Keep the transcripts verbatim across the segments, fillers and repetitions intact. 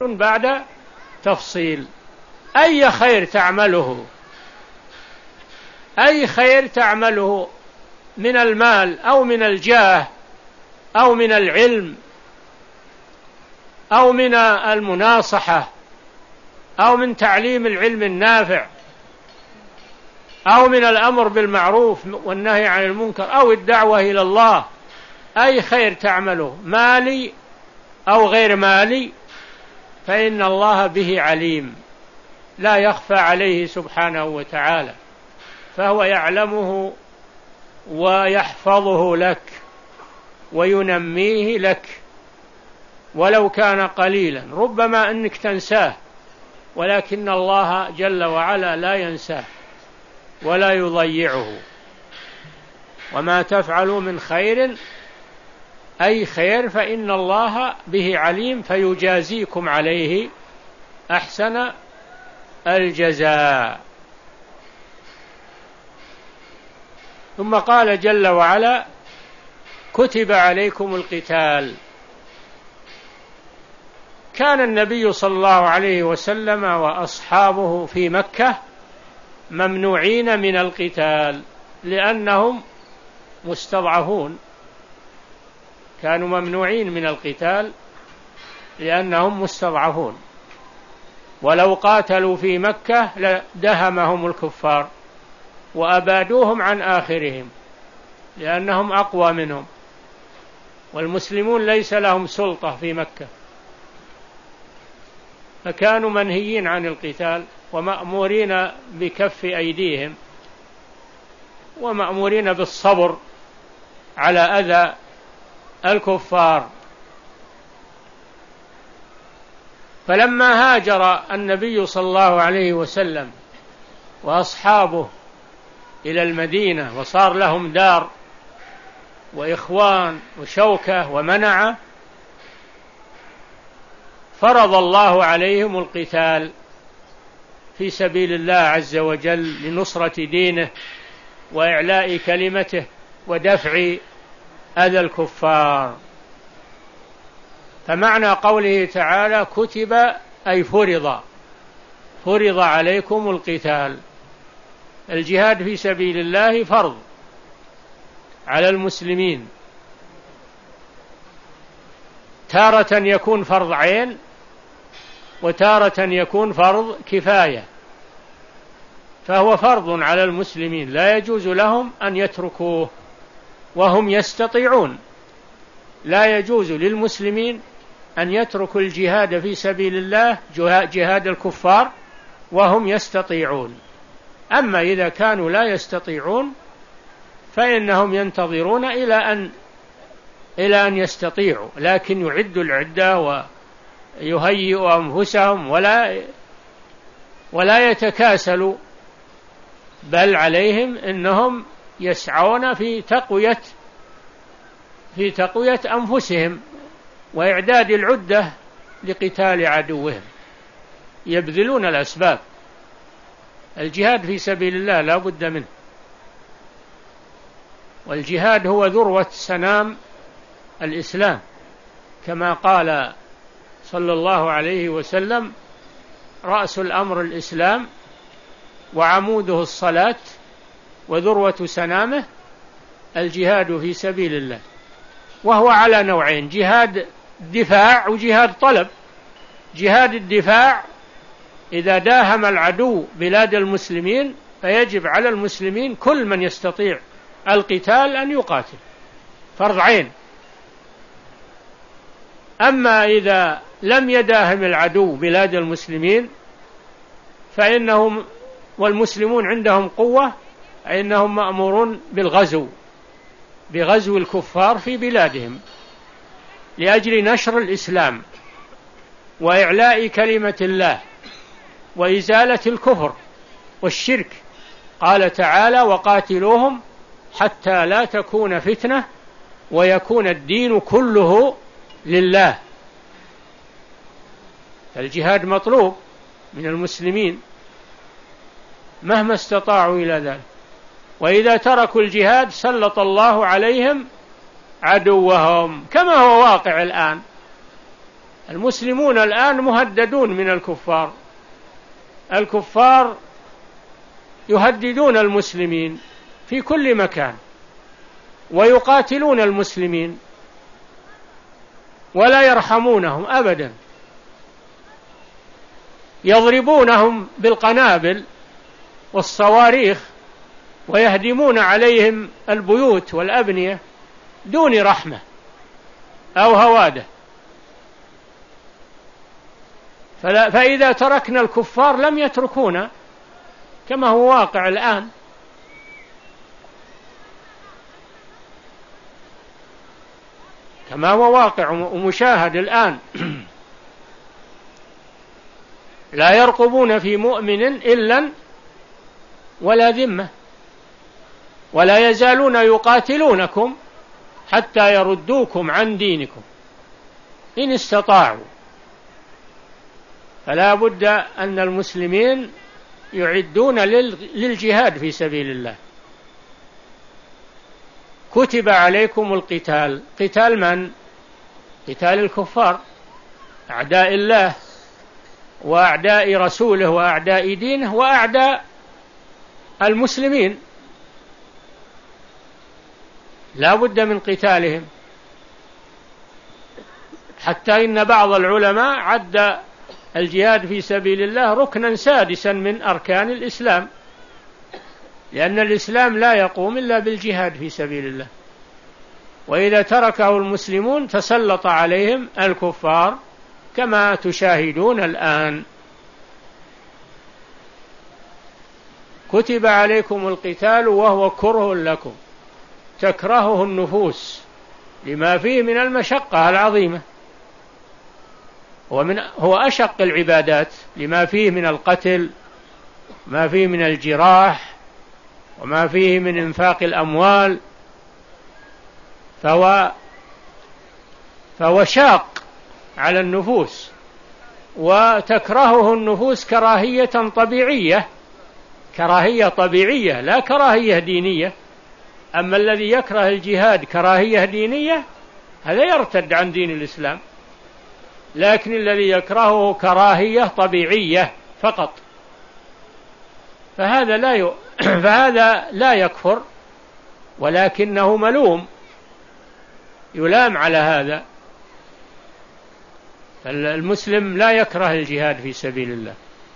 بعد تفصيل. أي خير تعمله أي خير تعمله من المال أو من الجاه أو من العلم أو من المناصحة أو من تعليم العلم النافع أو من الأمر بالمعروف والنهي عن المنكر أو الدعوة إلى الله، أي خير تعمله مالي أو غير مالي فإن الله به عليم، لا يخفى عليه سبحانه وتعالى، فهو يعلمه ويحفظه لك وينميه لك، ولو كان قليلا ربما أنك تنساه، ولكن الله جل وعلا لا ينساه ولا يضيعه. وما تفعلوا من خير أي خير فإن الله به عليم فيجازيكم عليه أحسن الجزاء. ثم قال جل وعلا: كتب عليكم القتال. كان النبي صلى الله عليه وسلم وأصحابه في مكة ممنوعين من القتال لأنهم مستضعفون، كانوا ممنوعين من القتال لأنهم مستضعفون، ولو قاتلوا في مكة لدهمهم الكفار وأبادوهم عن آخرهم لأنهم أقوى منهم، والمسلمون ليس لهم سلطة في مكة، فكانوا منهيين عن القتال ومأمورين بكف أيديهم ومأمورين بالصبر على أذى الكفار. فلما هاجر النبي صلى الله عليه وسلم وأصحابه إلى المدينة وصار لهم دار وإخوان وشوكة ومنعة، فرض الله عليهم القتال في سبيل الله عز وجل لنصرة دينه وإعلاء كلمته ودفع أذى الكفار. فمعنى قوله تعالى كتب أي فرض، فرض عليكم القتال. الجهاد في سبيل الله فرض على المسلمين، تارة يكون فرض عين وتارة يكون فرض كفاية، فهو فرض على المسلمين لا يجوز لهم أن يتركوه وهم يستطيعون. لا يجوز للمسلمين أن يتركوا الجهاد في سبيل الله جهاد الكفار وهم يستطيعون. أما إذا كانوا لا يستطيعون فإنهم ينتظرون إلى أن إلى أن يستطيعوا، لكن يعدوا العدة ويهيئوا أنفسهم ولا ولا يتكاسلوا، بل عليهم أنهم يسعون في تقوية في تقوية أنفسهم وإعداد العدة لقتال عدوهم، يبذلون الأسباب. الجهاد في سبيل الله لا بد منه، والجهاد هو ذروة سنام الإسلام، كما قال صلى الله عليه وسلم: رأس الأمر الإسلام وعموده الصلاة وذروة سنامه الجهاد في سبيل الله. وهو على نوعين: جهاد دفاع وجهاد طلب. جهاد الدفاع إذا داهم العدو بلاد المسلمين فيجب على المسلمين كل من يستطيع القتال أن يقاتل، فرض عين. أما إذا لم يداهم العدو بلاد المسلمين فإنهم والمسلمون عندهم قوة فإنهم مأمورون بالغزو بغزو الكفار في بلادهم لأجل نشر الإسلام وإعلاء كلمة الله وإزالة الكفر والشرك. قال تعالى: وقاتلوهم حتى لا تكون فتنة ويكون الدين كله لله. الجهاد مطلوب من المسلمين مهما استطاعوا إلى ذلك، وإذا تركوا الجهاد سلط الله عليهم عدوهم كما هو واقع الآن. المسلمون الآن مهددون من الكفار، الكفار يهددون المسلمين في كل مكان ويقاتلون المسلمين ولا يرحمونهم أبدا، يضربونهم بالقنابل والصواريخ ويهدمون عليهم البيوت والأبنية دون رحمة أو هوادة. فإذا تركنا الكفار لم يتركونا كما هو واقع الآن. كما هو واقع ومشاهد الآن لا يرقبون في مؤمن إلا ولا ذمة، ولا يزالون يقاتلونكم حتى يردوكم عن دينكم إن استطاعوا. فلا بد أن المسلمين يعدون للجهاد في سبيل الله. كتب عليكم القتال، قتال من؟ قتال الكفار أعداء الله وأعداء رسوله وأعداء دينه وأعداء المسلمين، لا بد من قتالهم. حتى إن بعض العلماء عد الجهاد في سبيل الله ركنا سادسا من أركان الإسلام، لأن الإسلام لا يقوم إلا بالجهاد في سبيل الله، وإذا تركه المسلمون تسلط عليهم الكفار كما تشاهدون الآن. كتب عليكم القتال وهو كره لكم، تكرهه النفوس لما فيه من المشقة العظيمة، ومن هو أشق العبادات لما فيه من القتل، ما فيه من الجراح، وما فيه من إنفاق الأموال، فهو فهو شاق على النفوس، وتكرهه النفوس كراهية طبيعية، كراهية طبيعية لا كراهية دينية. أما الذي يكره الجهاد كراهية دينية هذا يرتد عن دين الإسلام، لكن الذي يكرهه كراهية طبيعية فقط فهذا لا ي... فهذا لا يكفر، ولكنه ملوم، يلام على هذا. المسلم لا يكره الجهاد في سبيل الله،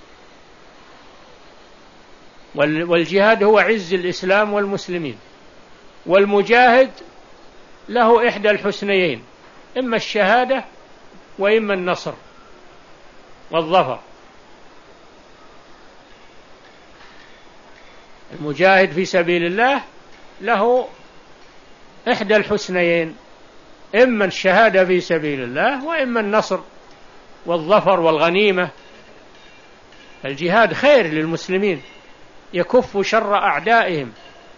والجهاد هو عز الإسلام والمسلمين، والمجاهد له إحدى الحسنيين، إما الشهادة وإما النصر والظفر. المجاهد في سبيل الله له إحدى الحسنيين، إما الشهادة في سبيل الله وإما النصر والظفر والغنيمة. الجهاد خير للمسلمين، يكف شر أعدائهم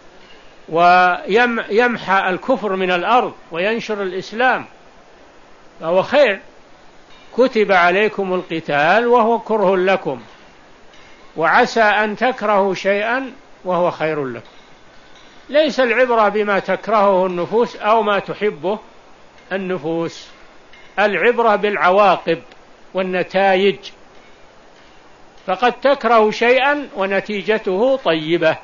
ويمحى الكفر من الأرض وينشر الإسلام، فهو خير. كتب عليكم القتال وهو كره لكم وعسى أن تكرهوا شيئا وهو خير لكم. ليس العبرة بما تكرهه النفوس أو ما تحبه النفوس، العبرة بالعواقب والنتائج، فقد تكره شيئا ونتيجته طيبة،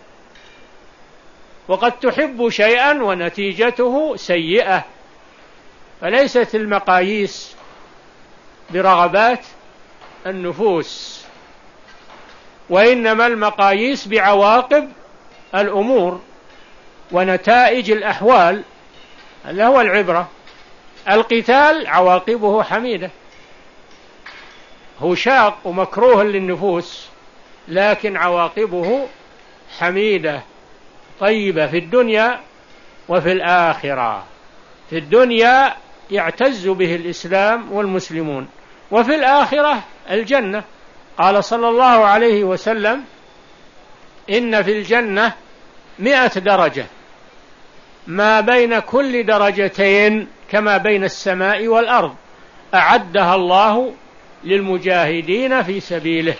وقد تحب شيئا ونتيجته سيئة. فليست المقاييس برغبات النفوس، وإنما المقاييس بعواقب الأمور ونتائج الأحوال، هذا هو العبرة. القتال عواقبه حميدة، هو شاق ومكروه للنفوس، لكن عواقبه حميدة طيبة في الدنيا وفي الآخرة. في الدنيا يعتز به الإسلام والمسلمون، وفي الآخرة الجنة. قال صلى الله عليه وسلم: إن في الجنة مئة درجة، ما بين كل درجتين كما بين السماء والأرض، أعدها الله للمجاهدين في سبيله.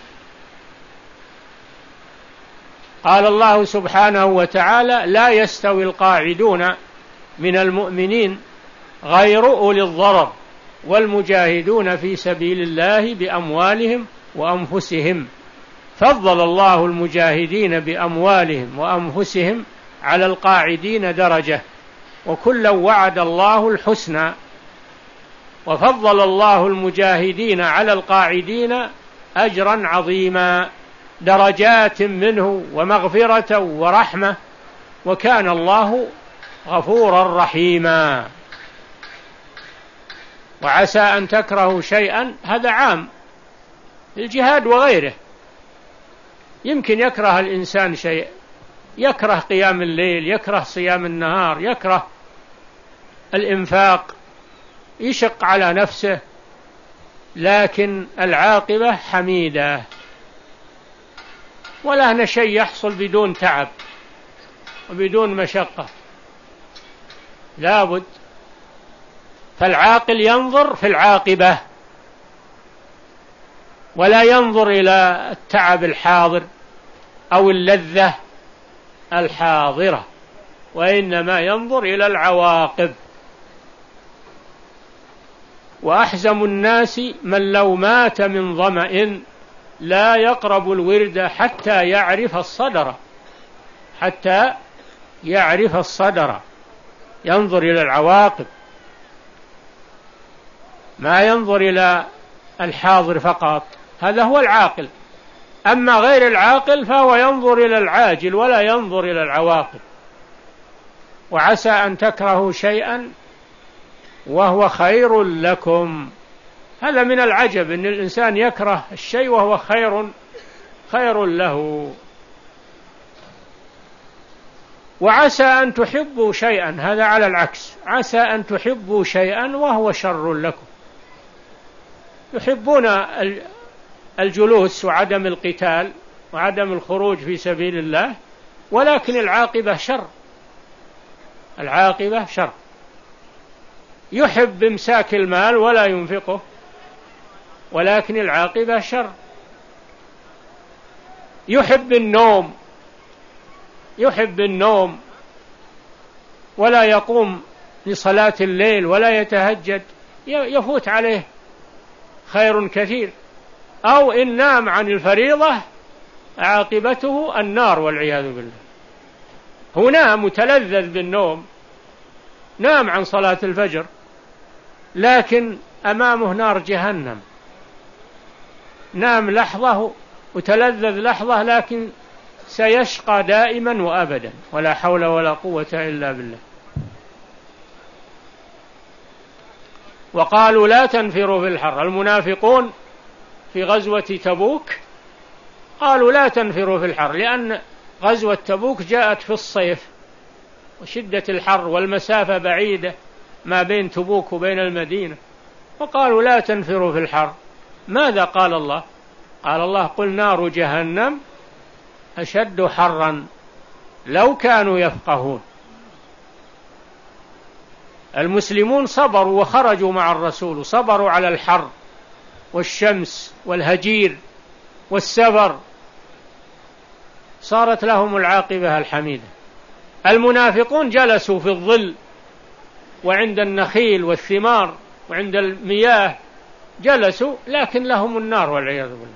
قال الله سبحانه وتعالى: لا يستوي القاعدون من المؤمنين غير أولي الضرر والمجاهدون في سبيل الله بأموالهم وأنفسهم. فضل الله المجاهدين بأموالهم وأنفسهم على القاعدين درجة، وكلا وعد الله الحسنى. وفضل الله المجاهدين على القاعدين أجرا عظيما، درجات منه ومغفرة ورحمة، وكان الله غفورا رحيما. وعسى أن تكرهوا شيئا، هذا عام الجهاد وغيره. يمكن يكره الإنسان شيء، يكره قيام الليل، يكره صيام النهار، يكره الإنفاق، يشق على نفسه، لكن العاقبة حميدة، ولا هنا شيء يحصل بدون تعب وبدون مشقة، لابد. فالعاقل ينظر في العاقبة ولا ينظر إلى التعب الحاضر أو اللذة الحاضرة، وإنما ينظر إلى العواقب. وأحزم الناس من لو مات من ظمأ لا يقرب الورد حتى يعرف الصدر، حتى يعرف الصدر، ينظر إلى العواقب، ما ينظر إلى الحاضر فقط، هذا هو العاقل. أما غير العاقل فهو ينظر إلى العاجل ولا ينظر إلى العواقب. وعسى أن تكرهوا شيئا وهو خير لكم، هذا من العجب أن الإنسان يكره الشيء وهو خير خير له. وعسى أن تحبوا شيئا، هذا على العكس، عسى أن تحبوا شيئا وهو شر لكم. يحبون الجلوس وعدم القتال وعدم الخروج في سبيل الله، ولكن العاقبة شر، العاقبة شر. يحب إمساك المال ولا ينفقه، ولكن العاقبة شر. يحب النوم، يحب النوم ولا يقوم لصلاة الليل ولا يتهجد، يفوت عليه خير كثير. أو إن نام عن الفريضة عاقبته النار والعياذ بالله. هو نام متلذذ بالنوم، نام عن صلاة الفجر، لكن أمامه نار جهنم. نام لحظة وتلذذ لحظة، لكن سيشقى دائما وأبدا، ولا حول ولا قوة إلا بالله. وقالوا لا تنفروا في الحر، المنافقون في غزوة تبوك قالوا لا تنفروا في الحر، لأن غزوة تبوك جاءت في الصيف وشدة الحر والمسافة بعيدة ما بين تبوك وبين المدينة، وقالوا لا تنفروا في الحر. ماذا قال الله؟ قال الله قل نار جهنم أشد حرا لو كانوا يفقهون. المسلمون صبروا وخرجوا مع الرسول، وصبروا على الحر والشمس والهجير والسفر، صارت لهم العاقبة الحميدة. المنافقون جلسوا في الظل وعند النخيل والثمار وعند المياه، جلسوا لكن لهم النار والعياذ بالله.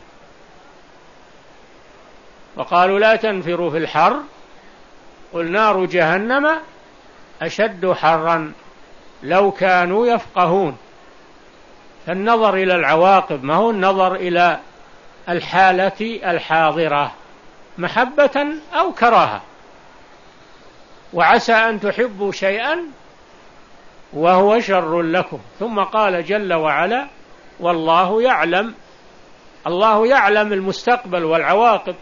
وقالوا لا تنفروا في الحر قل نار جهنم أشد حرا لو كانوا يفقهون. فالنظر إلى العواقب ما هو النظر إلى الحالة الحاضرة، محبة أو كراهة. وعسى أن تحبوا شيئا وهو شر لكم. ثم قال جل وعلا والله يعلم، الله يعلم المستقبل والعواقب،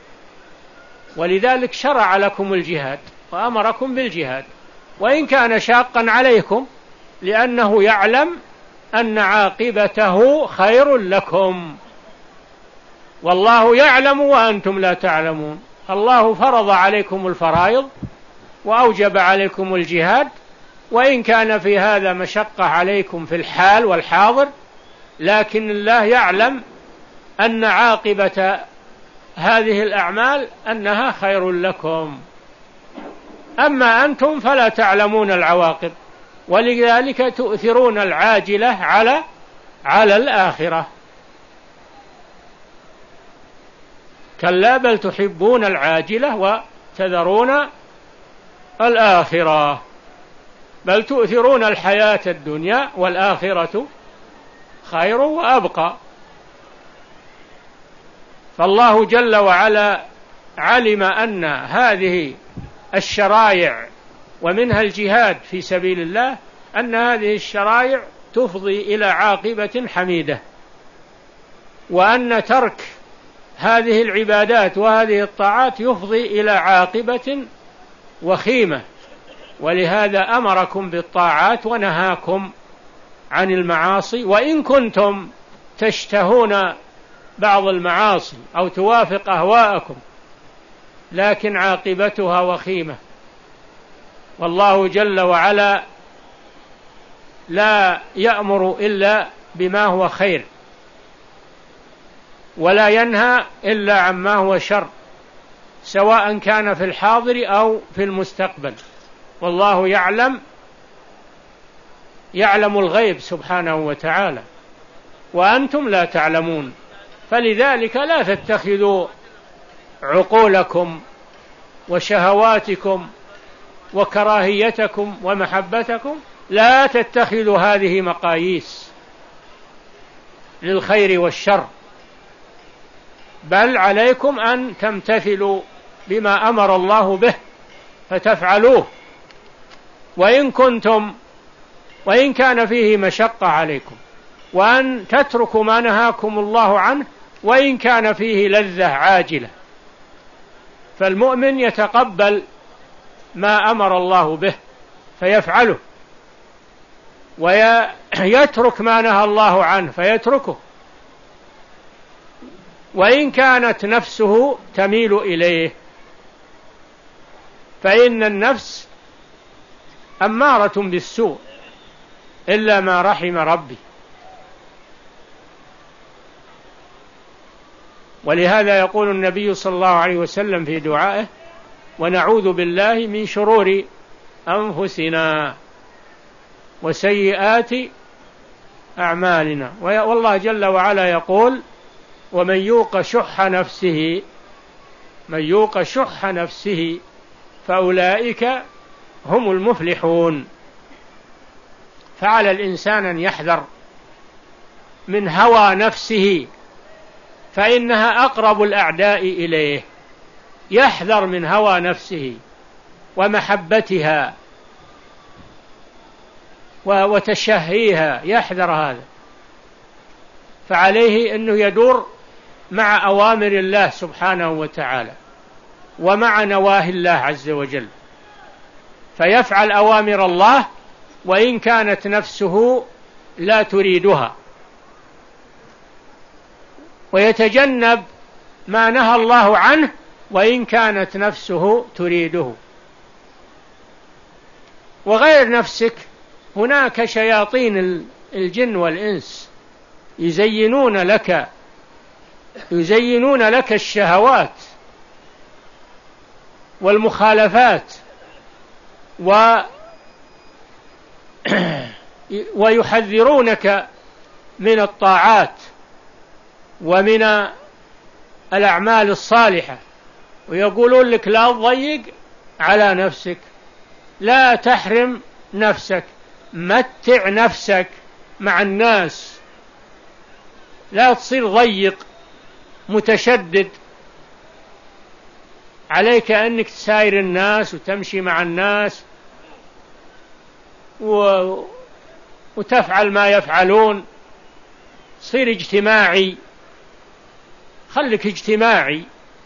ولذلك شرع لكم الجهاد وأمركم بالجهاد، وإن كان شاقا عليكم، لأنه يعلم أن عاقبته خير لكم. والله يعلم وأنتم لا تعلمون. الله فرض عليكم الفرائض وأوجب عليكم الجهاد، وإن كان في هذا مشقة عليكم في الحال والحاضر، لكن الله يعلم أن عاقبة هذه الأعمال أنها خير لكم. أما أنتم فلا تعلمون العواقب، ولذلك تؤثرون العاجلة على على الآخرة. كلا بل تحبون العاجلة وتذرون الآخرة. بل تؤثرون الحياة الدنيا والآخرة خير وأبقى. فالله جل وعلا علم أن هذه الشرائع ومنها الجهاد في سبيل الله، أن هذه الشرائع تفضي إلى عاقبة حميدة، وأن ترك هذه العبادات وهذه الطاعات يفضي إلى عاقبة وخيمة. ولهذا أمركم بالطاعات ونهاكم عن المعاصي، وإن كنتم تشتهون بعض المعاصي أو توافق أهواءكم، لكن عاقبتها وخيمة. والله جل وعلا لا يأمر إلا بما هو خير، ولا ينهى إلا عما هو شر، سواء كان في الحاضر أو في المستقبل. والله يعلم يعلم الغيب سبحانه وتعالى، وأنتم لا تعلمون. فلذلك لا تتخذوا عقولكم وشهواتكم وكراهيتكم ومحبتكم، لا تتخذوا هذه مقاييس للخير والشر، بل عليكم أن تمتثلوا بما أمر الله به فتفعلوه، وإن كنتم وإن كان فيه مشقة عليكم، وأن تتركوا ما نهاكم الله عنه وإن كان فيه لذة عاجلة. فالمؤمن يتقبل ما أمر الله به فيفعله، ويترك ما نهى الله عنه فيتركه، وإن كانت نفسه تميل إليه، فإن النفس أمارة بالسوء إلا ما رحم ربي. ولهذا يقول النبي صلى الله عليه وسلم في دعائه: ونعوذ بالله من شرور أنفسنا وسيئات أعمالنا. والله جل وعلا يقول: ومن يوق شح نفسه من يوق شح نفسه فأولئك هم المفلحون. فعلى الإنسان أن يحذر من هوى نفسه، فإنها أقرب الأعداء إليه. يحذر من هوى نفسه ومحبتها وتشهيها، يحذر هذا. فعليه أنه يدور مع أوامر الله سبحانه وتعالى ومع نواهي الله عز وجل، فيفعل أوامر الله وإن كانت نفسه لا تريدها، ويتجنب ما نهى الله عنه وإن كانت نفسه تريده. وغير نفسك هناك شياطين الجن والإنس يزينون لك يزينون لك الشهوات والمخالفات و ويحذرونك من الطاعات ومن الأعمال الصالحة، ويقولون لك لا تضيق على نفسك، لا تحرم نفسك، متع نفسك مع الناس، لا تصير ضيق متشدد، عليك أنك تساير الناس وتمشي مع الناس و... وتفعل ما يفعلون، صير اجتماعي، خلك اجتماعي،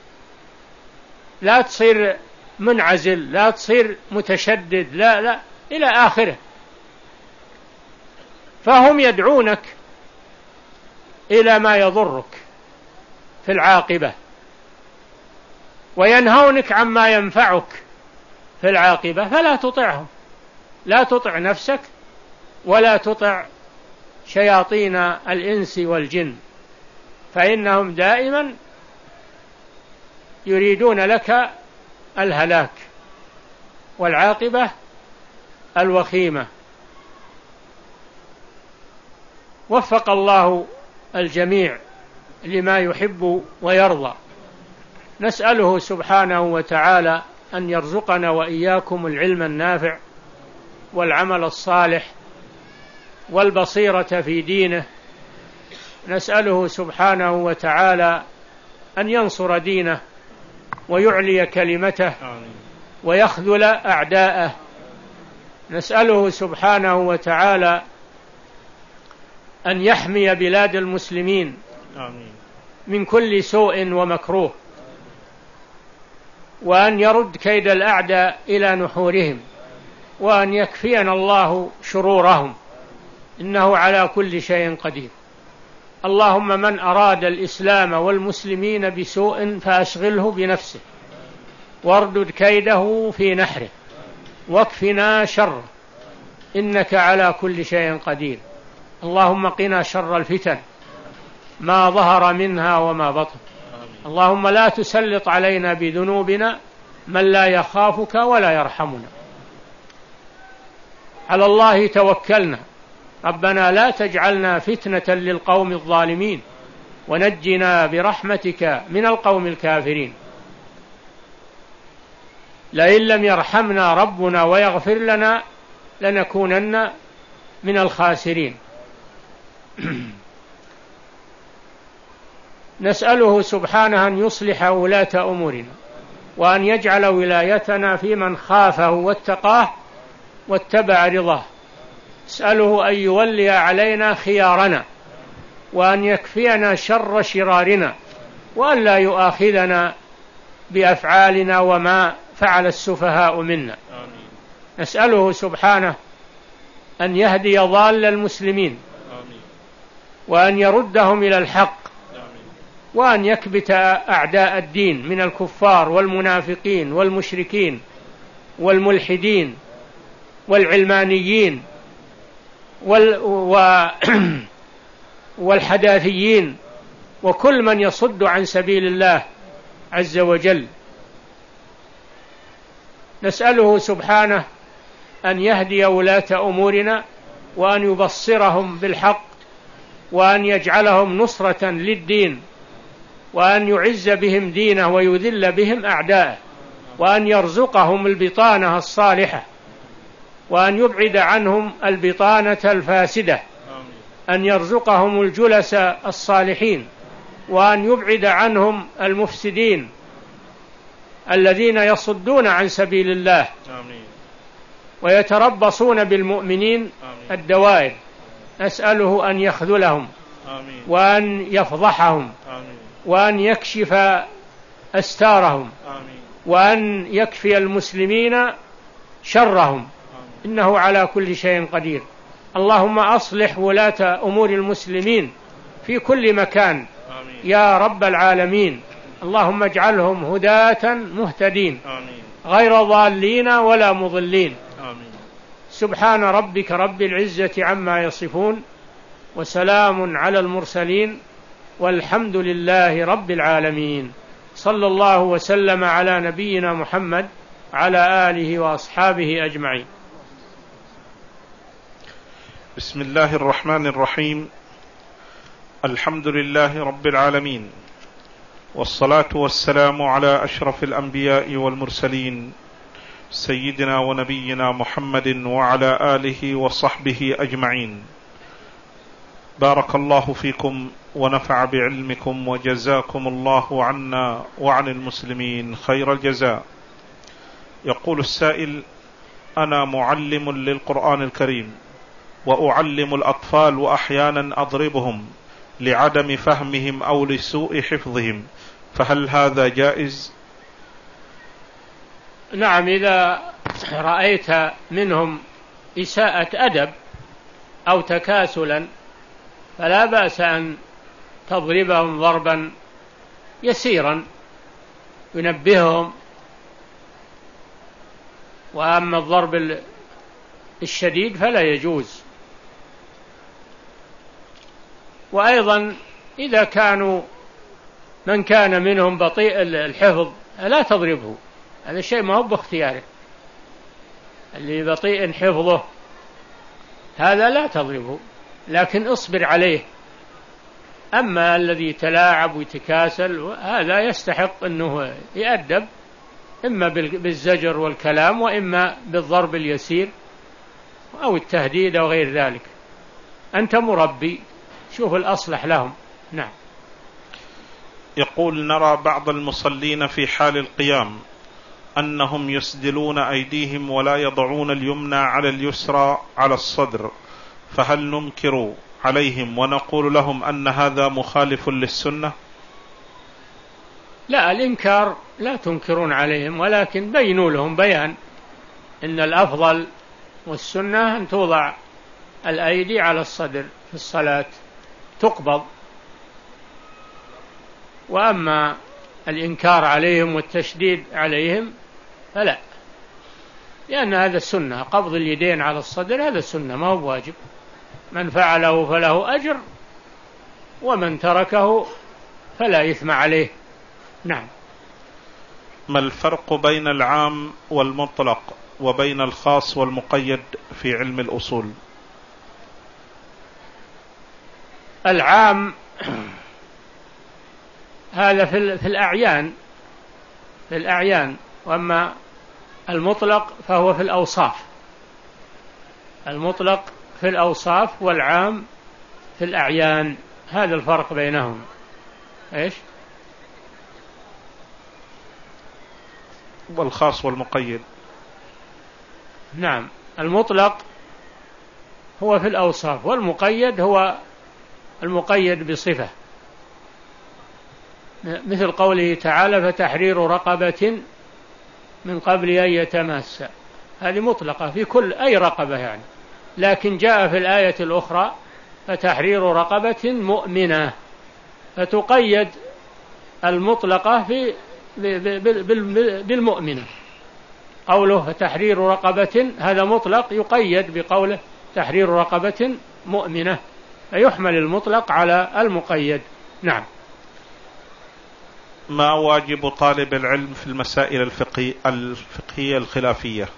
لا تصير منعزل، لا تصير متشدد، لا لا إلى آخره. فهم يدعونك إلى ما يضرك في العاقبة، وينهونك عما ينفعك في العاقبة، فلا تطعهم، لا تطع نفسك ولا تطع شياطين الإنس والجن، فإنهم دائما يريدون لك الهلاك والعاقبة الوخيمة. وفق الله الجميع لما يحب ويرضى. نسأله سبحانه وتعالى أن يرزقنا وإياكم العلم النافع والعمل الصالح والبصيرة في دينه. نسأله سبحانه وتعالى أن ينصر دينه ويعلي كلمته ويخذل أعداءه. نسأله سبحانه وتعالى أن يحمي بلاد المسلمين من كل سوء ومكروه، وأن يرد كيد الأعداء إلى نحورهم، وأن يكفينا الله شرورهم، إنه على كل شيء قدير. اللهم من أراد الإسلام والمسلمين بسوء فأشغله بنفسه واردد كيده في نحره واكفنا شره، إنك على كل شيء قدير. اللهم قنا شر الفتن ما ظهر منها وما بطن. اللهم لا تسلط علينا بذنوبنا من لا يخافك ولا يرحمنا. على الله توكلنا، ربنا لا تجعلنا فتنة للقوم الظالمين ونجنا برحمتك من القوم الكافرين. لئن لم يرحمنا ربنا ويغفر لنا لنكونن من الخاسرين. نسأله سبحانه أن يصلح ولاة أمورنا، وأن يجعل ولايتنا في من خافه واتقاه واتبع رضاه. نسأله أن يولي علينا خيارنا، وأن يكفينا شر شرارنا، وأن لا يؤاخذنا بأفعالنا وما فعل السفهاء منا. نسأله سبحانه أن يهدي ضال المسلمين، وأن يردهم إلى الحق، وأن يكبت أعداء الدين من الكفار والمنافقين والمشركين والملحدين والعلمانيين والحداثيين وكل من يصد عن سبيل الله عز وجل. نسأله سبحانه أن يهدي ولاة أمورنا، وأن يبصرهم بالحق، وأن يجعلهم نصرة للدين، وأن يعز بهم دينه ويذل بهم أعداءه، وأن يرزقهم البطانة الصالحة، وأن يبعد عنهم البطانة الفاسدة، أن يرزقهم الجلس الصالحين، وأن يبعد عنهم المفسدين الذين يصدون عن سبيل الله ويتربصون بالمؤمنين الدوائر. نسأله أن يخذلهم وأن يفضحهم وأن يكشف أستارهم وأن يكفي المسلمين شرهم، إنه على كل شيء قدير. اللهم أصلح ولاة أمور المسلمين في كل مكان يا رب العالمين. اللهم اجعلهم هداة مهتدين غير ضالين ولا مضلين. سبحان ربك رب العزة عما يصفون، وسلام على المرسلين، والحمد لله رب العالمين. صلى الله وسلم على نبينا محمد على آله وأصحابه أجمعين. بسم الله الرحمن الرحيم. الحمد لله رب العالمين، والصلاة والسلام على أشرف الأنبياء والمرسلين سيدنا ونبينا محمد وعلى آله وصحبه أجمعين. بارك الله فيكم ونفع بعلمكم، وجزاكم الله عنا وعن المسلمين خير الجزاء. يقول السائل: أنا معلم للقرآن الكريم، وأعلم الأطفال وأحيانا أضربهم لعدم فهمهم أو لسوء حفظهم، فهل هذا جائز؟ نعم، إذا رأيت منهم إساءة أدب أو تكاسلا فلا بأس أن تضربهم ضربا يسيرا ينبههم. وأما الضرب الشديد فلا يجوز. وأيضا إذا كانوا من كان منهم بطيء الحفظ لا تضربه، هذا الشيء ما هو باختياره. اللي بطيء حفظه هذا لا تضربه، لكن اصبر عليه. أما الذي يتلاعب ويتكاسل هذا يستحق أنه يؤدب، إما بالزجر والكلام وإما بالضرب اليسير أو التهديد أو غير ذلك. أنت مربي، شوف الأصلح لهم. نعم. يقول: نرى بعض المصلين في حال القيام أنهم يسدلون أيديهم ولا يضعون اليمنى على اليسرى على الصدر، فهل ننكر عليهم ونقول لهم أن هذا مخالف للسنة؟ لا، الإنكار لا تنكرون عليهم، ولكن بينوا لهم بيان إن الأفضل والسنة أن توضع الأيدي على الصدر في الصلاة تقبض. وأما الإنكار عليهم والتشديد عليهم فلا، لأن هذا السنة، قبض اليدين على الصدر هذا السنة ما هو واجب. من فعله فله أجر ومن تركه فلا إثم عليه. نعم. ما الفرق بين العام والمطلق وبين الخاص والمقيد في علم الأصول؟ العام هذا في الأعيان في الأعيان وأما المطلق فهو في الأوصاف. المطلق في الأوصاف والعام في الأعيان، هذا الفرق بينهم. إيش؟ والخاص والمقيد. نعم، المطلق هو في الأوصاف، والمقيد هو المقيد بصفة، مثل قوله تعالى: فتحرير رقبة من قبل أن يتماسا. هذه مطلقة في كل أي رقبة يعني، لكن جاء في الآية الأخرى فتحرير رقبة مؤمنة، فتقيد المطلقة في بالمؤمنة. قوله فتحرير رقبة هذا مطلق يقيد بقوله تحرير رقبة مؤمنة، فيحمل المطلق على المقيد. نعم. ما واجب طالب العلم في المسائل الفقهية الفقهية الخلافية؟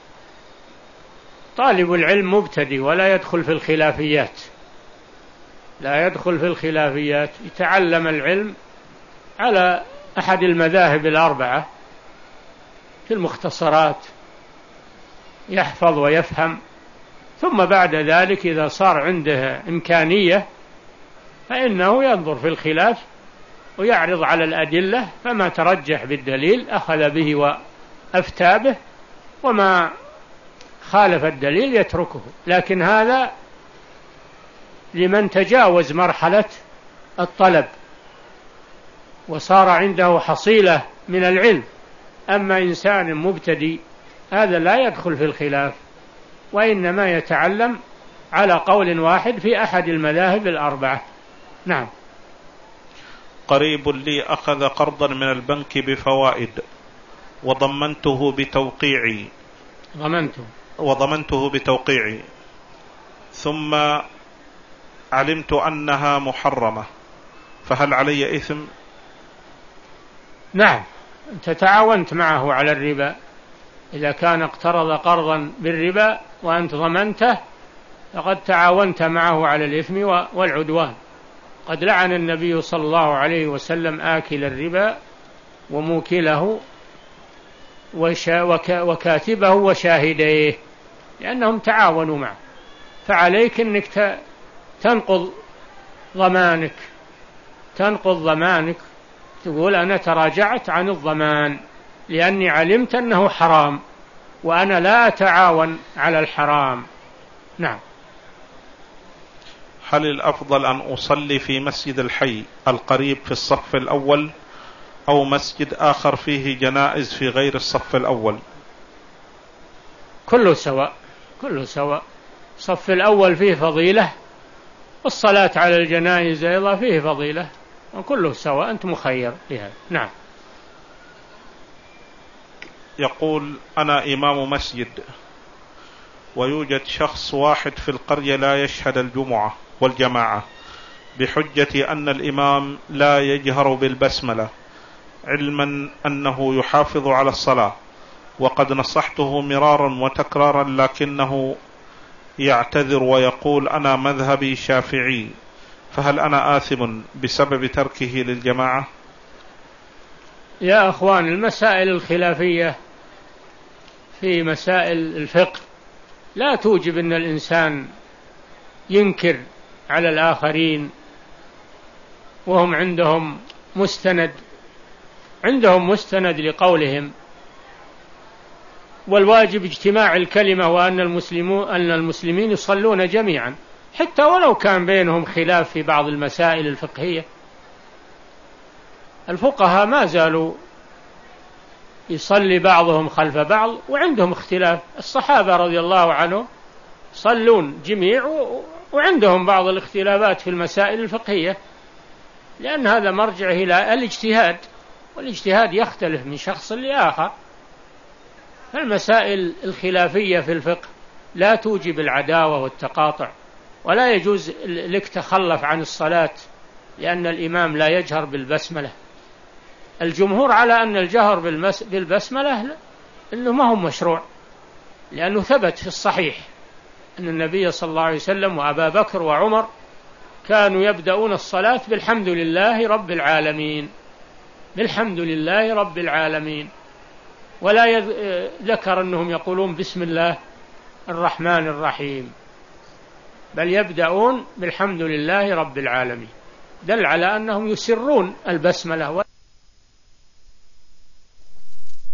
طالب العلم مبتدئ ولا يدخل في الخلافيات، لا يدخل في الخلافيات، يتعلم العلم على أحد المذاهب الأربعة في المختصرات، يحفظ ويفهم، ثم بعد ذلك إذا صار عنده إمكانية فإنه ينظر في الخلاف ويعرض على الأدلة، فما ترجح بالدليل أخذ به وأفتى به، وما خالف الدليل يتركه. لكن هذا لمن تجاوز مرحلة الطلب وصار عنده حصيلة من العلم. أما إنسان مبتدئ هذا لا يدخل في الخلاف، وإنما يتعلم على قول واحد في أحد المذاهب الأربعة. نعم. قريب لي أخذ قرضا من البنك بفوائد وضمنته بتوقيعي ضمنته وضمنته بتوقيعي ثم علمت أنها محرمة، فهل علي إثم؟ نعم، أنت تعاونت معه على الربا. إذا كان اقترض قرضا بالربا وأنت ضمنته فقد تعاونت معه على الإثم والعدوان. قد لعن النبي صلى الله عليه وسلم آكل الربا وموكله وكاتبه وشاهديه، لأنهم تعاونوا معه. فعليك أنك تنقض ضمانك تنقض ضمانك تقول أنا تراجعت عن الضمان لأني علمت أنه حرام وأنا لا أتعاون على الحرام. نعم. هل الأفضل أن أصلي في مسجد الحي القريب في الصف الأول أو مسجد آخر فيه جنائز في غير الصف الأول؟ كله سواء كله سواء الصف الأول فيه فضيلة، والصلاة على الجنائز أيضا فيه فضيلة، وكله سواء، أنت مخير فيها. نعم. يقول: أنا إمام مسجد ويوجد شخص واحد في القرية لا يشهد الجمعة والجماعة بحجة أن الإمام لا يجهر بالبسملة، علما أنه يحافظ على الصلاة، وقد نصحته مرارا وتكرارا لكنه يعتذر ويقول أنا مذهبي شافعي، فهل أنا آثم بسبب تركه للجماعة؟ يا أخوان، المسائل الخلافية في مسائل الفقه لا توجب أن الإنسان ينكر على الآخرين وهم عندهم مستند عندهم مستند لقولهم، والواجب اجتماع الكلمة وأن المسلمون أن المسلمين يصلون جميعا حتى ولو كان بينهم خلاف في بعض المسائل الفقهية. الفقهاء ما زالوا يصلي بعضهم خلف بعض وعندهم اختلاف. الصحابة رضي الله عنهم صلون جميع وعندهم بعض الاختلافات في المسائل الفقهية، لأن هذا مرجعه إلى الاجتهاد، والاجتهاد يختلف من شخص لآخر. فالمسائل الخلافية في الفقه لا توجب العداوة والتقاطع، ولا يجوز لك تخلف عن الصلاة لأن الإمام لا يجهر بالبسملة. الجمهور على أن الجهر بالبسملة إنه ما هو مشروع، لأنه ثبت في الصحيح أن النبي صلى الله عليه وسلم وأبا بكر وعمر كانوا يبدأون الصلاة بالحمد لله رب العالمين، بالحمد لله رب العالمين، ولا ذكر أنهم يقولون بسم الله الرحمن الرحيم، بل يبدأون بالحمد لله رب العالمين، دل على أنهم يسرون البسملة.